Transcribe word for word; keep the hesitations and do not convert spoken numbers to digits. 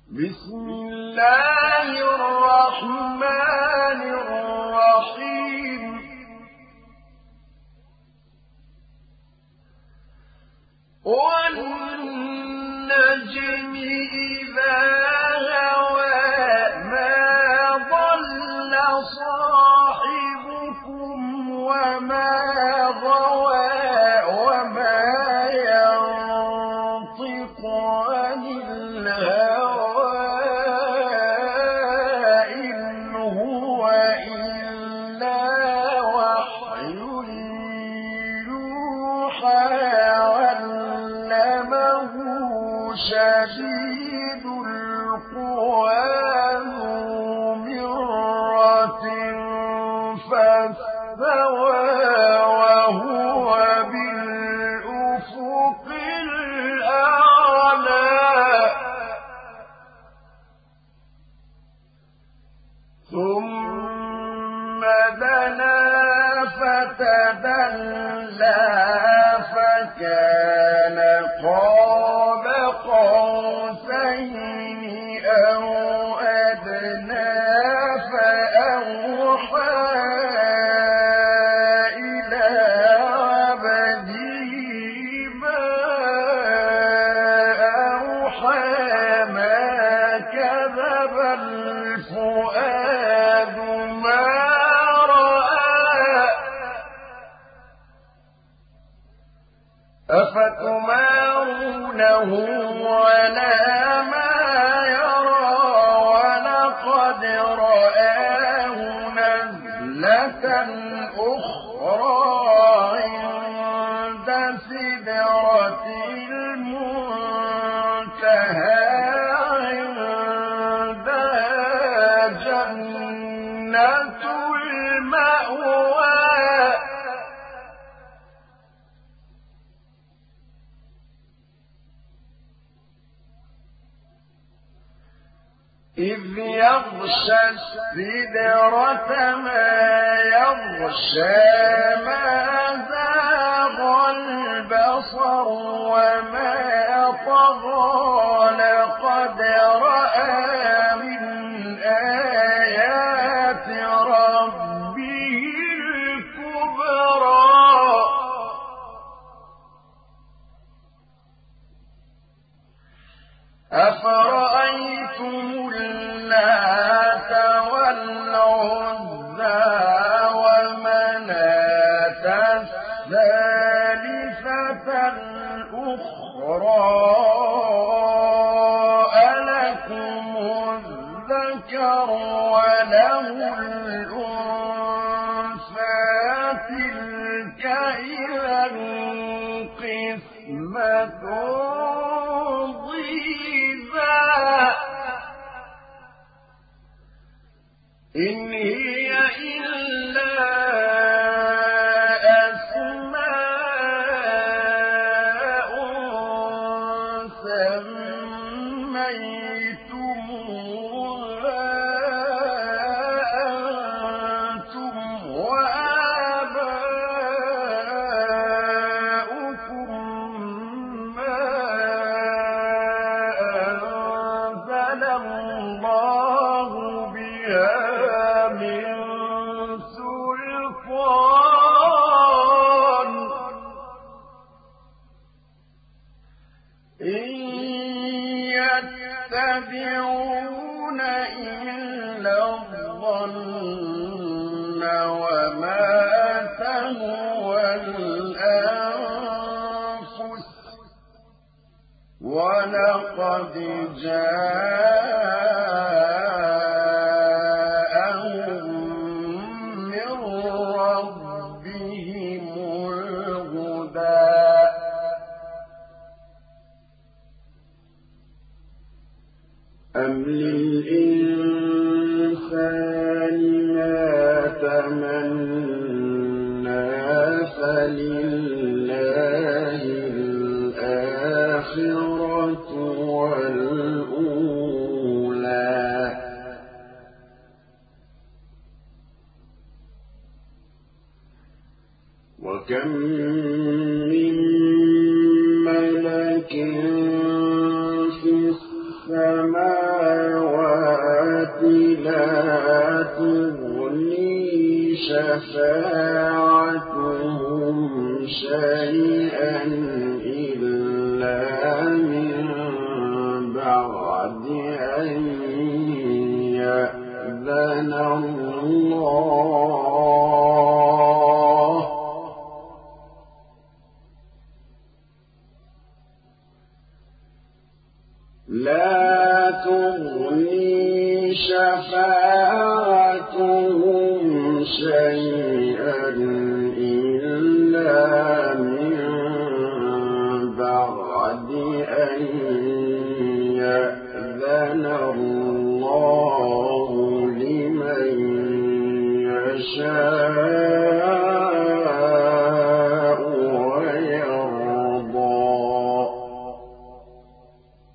بسم الله الرحمن الرحيم والنجم إذا هوى ما ضل صاحبكم وما غوى وما ينطق عن الهوى إن هو إلا وحي يوحى علمه شديد القوى ذو مرة فاستوى وهو بالأفق الأعلى ثم دنا فتدلى فكان قاب قوسين أو أدنى فأوحى إلى عبده ما أوحى ما كذب الفؤاد ما رأى أفتمارونه على ما يرى ولقد رآه نزلة أخرى عند سدرة المنتهى عندها جنة المأوى إذ يغشى السدرة ما يغشى ما زاغ البصر وما طغى لقد رأى من آيات ربه الكبرى أفرأيتم اللات والعزى ومناة الثالثة الأخرى ألكم الذكر وله الأنثى تلك إذا قسمة إن هي إلا أسماء سميتموها أنتم وآباؤكم ما أنزل الله بها من سلطان إن يتبعون إلا الظن وما تهوى الأنفس ولقد جاءهم من ربهم الهدى أم للإنسان ما تمنى فلله الآخرة والأولى وكم من ملك في السماء شفاعتهم شيئا إلا من بعد أن يأذن الله لا تغني شفاعتهم شيئا